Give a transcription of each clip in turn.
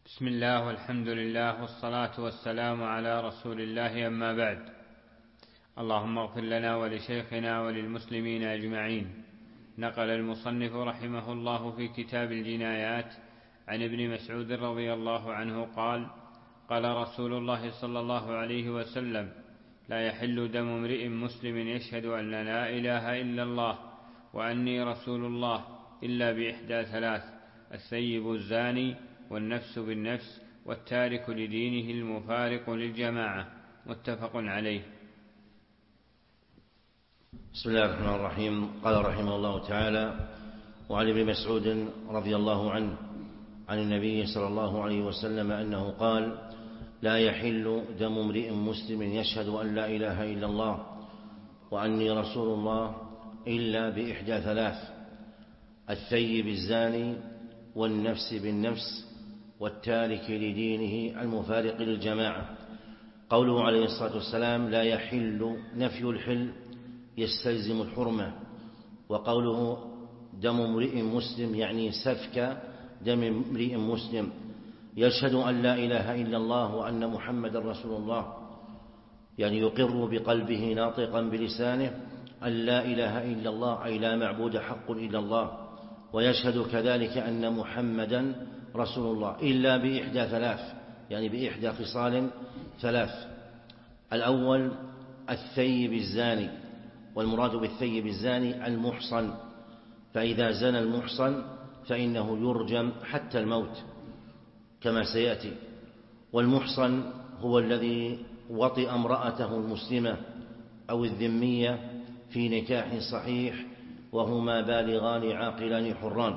بسم الله والحمد لله والصلاة والسلام على رسول الله، أما بعد. اللهم اغفر لنا ولشيخنا وللمسلمين أجمعين. نقل المصنف رحمه الله في كتاب الجنايات عن ابن مسعود رضي الله عنه قال: قال رسول الله صلى الله عليه وسلم: لا يحل دم امرئ مسلم يشهد أن لا إله إلا الله وأني رسول الله إلا بإحدى ثلاث: الثيب الزاني، والنفس بالنفس، والتارك لدينه المفارق للجماعة. متفق عليه. بسم الله الرحمن الرحيم. قال رحمه الله تعالى: وعن ابن مسعود رضي الله عنه عن النبي صلى الله عليه وسلم أنه قال: لا يحل دم امرئ مسلم يشهد أن لا إله إلا الله وأني رسول الله إلا بإحدى ثلاث: الثيب الزاني، والنفس بالنفس، والتارك لدينه المفارق للجماعة. قوله عليه الصلاة والسلام لا يحل، نفي الحل يستلزم الحرمة. وقوله دم امرئ مسلم يعني سفك دم امرئ مسلم يشهد أن لا إله إلا الله وأن محمد رسول الله، يعني يقر بقلبه ناطقا بلسانه أن لا إله إلا الله، أي لا معبود حق إلا الله، ويشهد كذلك أن محمدا رسول الله إلا بإحدى ثلاث، يعني بإحدى خصال ثلاث: الأول الثيب الزاني، والمراد بالثيب الزاني المحصن، فإذا زنى المحصن فإنه يرجم حتى الموت كما سيأتي. والمحصن هو الذي وطئ امرأته المسلمة أو الذمية في نكاح صحيح وهما بالغان عاقلان حران.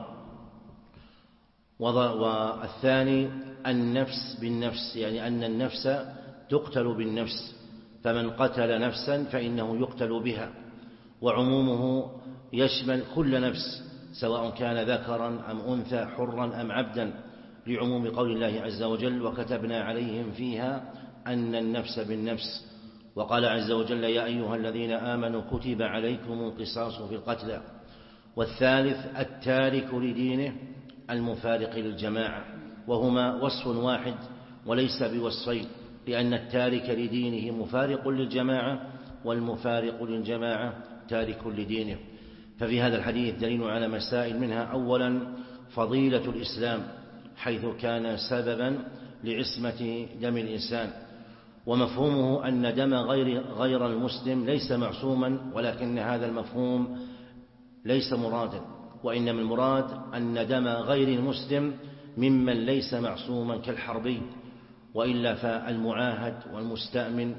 والثاني النفس بالنفس، يعني أن النفس تقتل بالنفس، فمن قتل نفسا فإنه يقتل بها، وعمومه يشمل كل نفس سواء كان ذكرا أم أنثى، حرا أم عبدا، لعموم قول الله عز وجل: وكتبنا عليهم فيها أن النفس بالنفس. وقال عز وجل: يا أيها الذين آمنوا كتب عليكم القصاص في القتلى. والثالث التارك لدينه المفارق للجماعة، وهما وصف واحد وليس بوصفين، لأن التارك لدينه مفارق للجماعة، والمفارق للجماعة تارك لدينه. ففي هذا الحديث دليل على مسائل، منها أولا فضيلة الإسلام حيث كان سببا لعصمة دم الإنسان، ومفهومه أن دم غير المسلم ليس معصوما، ولكن هذا المفهوم ليس مرادا، وإنما المراد أن دم غير المسلم ممن ليس معصوما كالحربي، وإلا فالمعاهد والمستأمن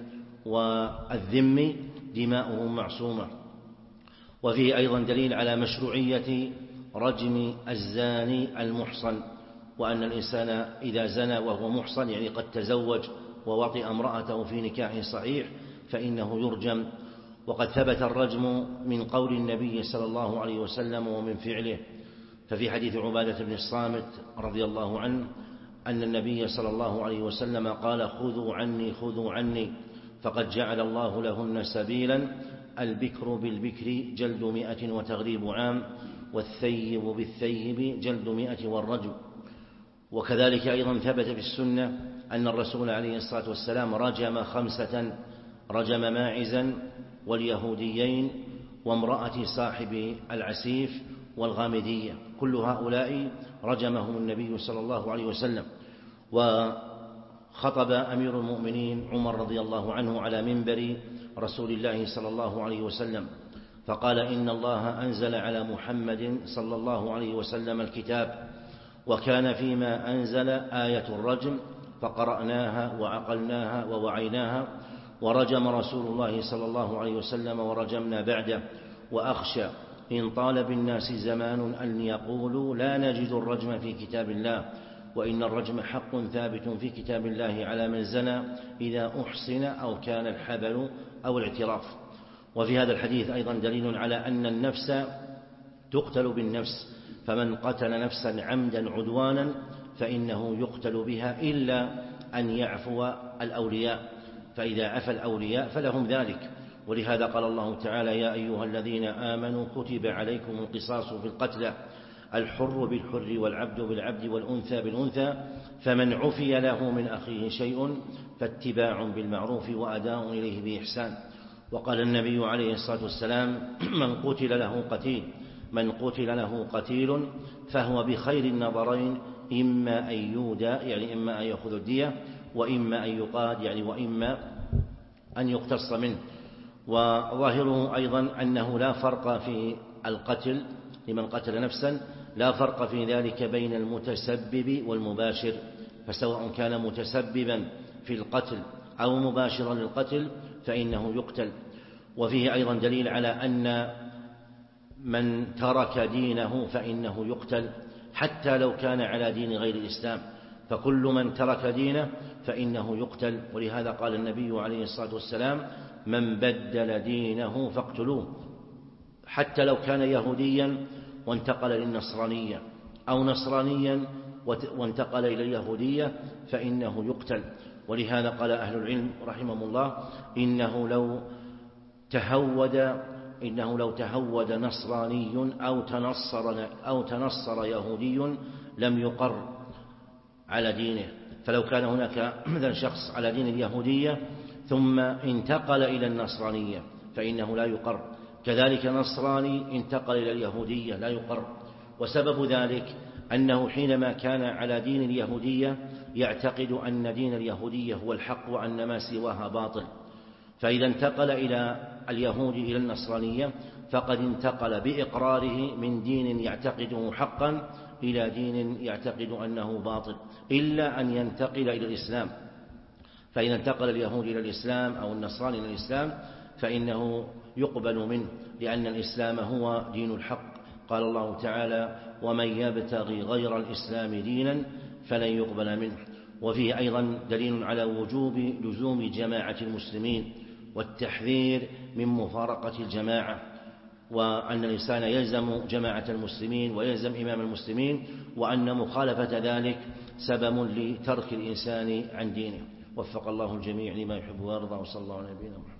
والذمي دماؤهم معصومة. وفيه أيضا دليل على مشروعية رجم الزاني المحصن، وأن الإنسان إذا زنى وهو محصن، يعني قد تزوج ووطئ امرأته في نكاح صحيح، فإنه يرجم. وقد ثبت الرجم من قول النبي صلى الله عليه وسلم ومن فعله، ففي حديث عبادة بن الصامت رضي الله عنه أن النبي صلى الله عليه وسلم قال: خذوا عني خذوا عني، فقد جعل الله لهن سبيلا: البكر بالبكر جلد 100 وتغريب عام، والثيب بالثيب جلد 100 والرجم. وكذلك أيضا ثبت في السنة أن الرسول عليه الصلاة والسلام رجم 5: رجم ماعزا، واليهوديين، وامرأة صاحب العسيف، والغامدية، كل هؤلاء رجمهم النبي صلى الله عليه وسلم. وخطب أمير المؤمنين عمر رضي الله عنه على منبر رسول الله صلى الله عليه وسلم فقال: إن الله أنزل على محمد صلى الله عليه وسلم الكتاب، وكان فيما أنزل آية الرجم، فقرأناها وعقلناها ووعيناها، ورجم رسول الله صلى الله عليه وسلم ورجمنا بعده، وأخشى إن طال بالناس زمان أن يقولوا لا نجد الرجم في كتاب الله، وإن الرجم حق ثابت في كتاب الله على من زنى إذا أحصن أو كان الحبل أو الاعتراف. وفي هذا الحديث أيضا دليل على أن النفس تقتل بالنفس، فمن قتل نفسا عمدا عدوانا فإنه يقتل بها، إلا أن يعفو الأولياء، فإذا عفى الأولياء فلهم ذلك. ولهذا قال الله تعالى: يا أيها الذين آمنوا كتب عليكم القصاص في القتلى، الحر بالحر والعبد بالعبد والأنثى بالأنثى، فمن عفي له من أخيه شيء فاتباع بالمعروف وأداء إليه بإحسان. وقال النبي عليه الصلاة والسلام: من قتل له قتيل فهو بخير النظرين، إما أن يودى يعني إما أن يأخذ الدية، وإما أن يقاد يعني وإما أن يقتص منه. وظاهره أيضا أنه لا فرق في القتل لمن قتل نفسا، لا فرق في ذلك بين المتسبب والمباشر، فسواء كان متسببا في القتل أو مباشرا للقتل فإنه يقتل. وفيه أيضا دليل على أن من ترك دينه فإنه يقتل حتى لو كان على دين غير الإسلام، فكل من ترك دينه فإنه يقتل. ولهذا قال النبي عليه الصلاة والسلام: من بدل دينه فاقتلوه، حتى لو كان يهوديا وانتقل للنصرانية أو نصرانيا وانتقل إلى اليهودية فإنه يقتل. ولهذا قال أهل العلم رحمهم الله: إنه لو تهود نصراني أو تنصر يهودي لم يقر على دينه. فلو كان هناك مثلا شخص على دين اليهودية ثم انتقل إلى النصرانية فإنه لا يقر، كذلك نصراني انتقل إلى اليهودية لا يقر. وسبب ذلك أنه حينما كان على دين اليهودية يعتقد أن دين اليهودية هو الحق وأن ما سواها باطل، فإذا انتقل إلى اليهود إلى النصرانية فقد انتقل بإقراره من دين يعتقده حقا إلى دين يعتقد أنه باطل، إلا أن ينتقل إلى الإسلام. فإذا انتقل اليهود إلى الإسلام أو النصراني إلى الإسلام فإنه يقبل منه، لأن الإسلام هو دين الحق. قال الله تعالى: ومن يبتغي غير الإسلام دينا فلن يقبل منه. وفيه أيضا دليل على وجوب لزوم جماعة المسلمين والتحذير من مفارقة الجماعة، وأن الإنسان يلزم جماعة المسلمين ويلزم إمام المسلمين، وأن مخالفة ذلك سبب لترك الإنسان عن دينه. وفق الله الجميع لما يحب ويرضى، وصلى الله على نبينا محمد.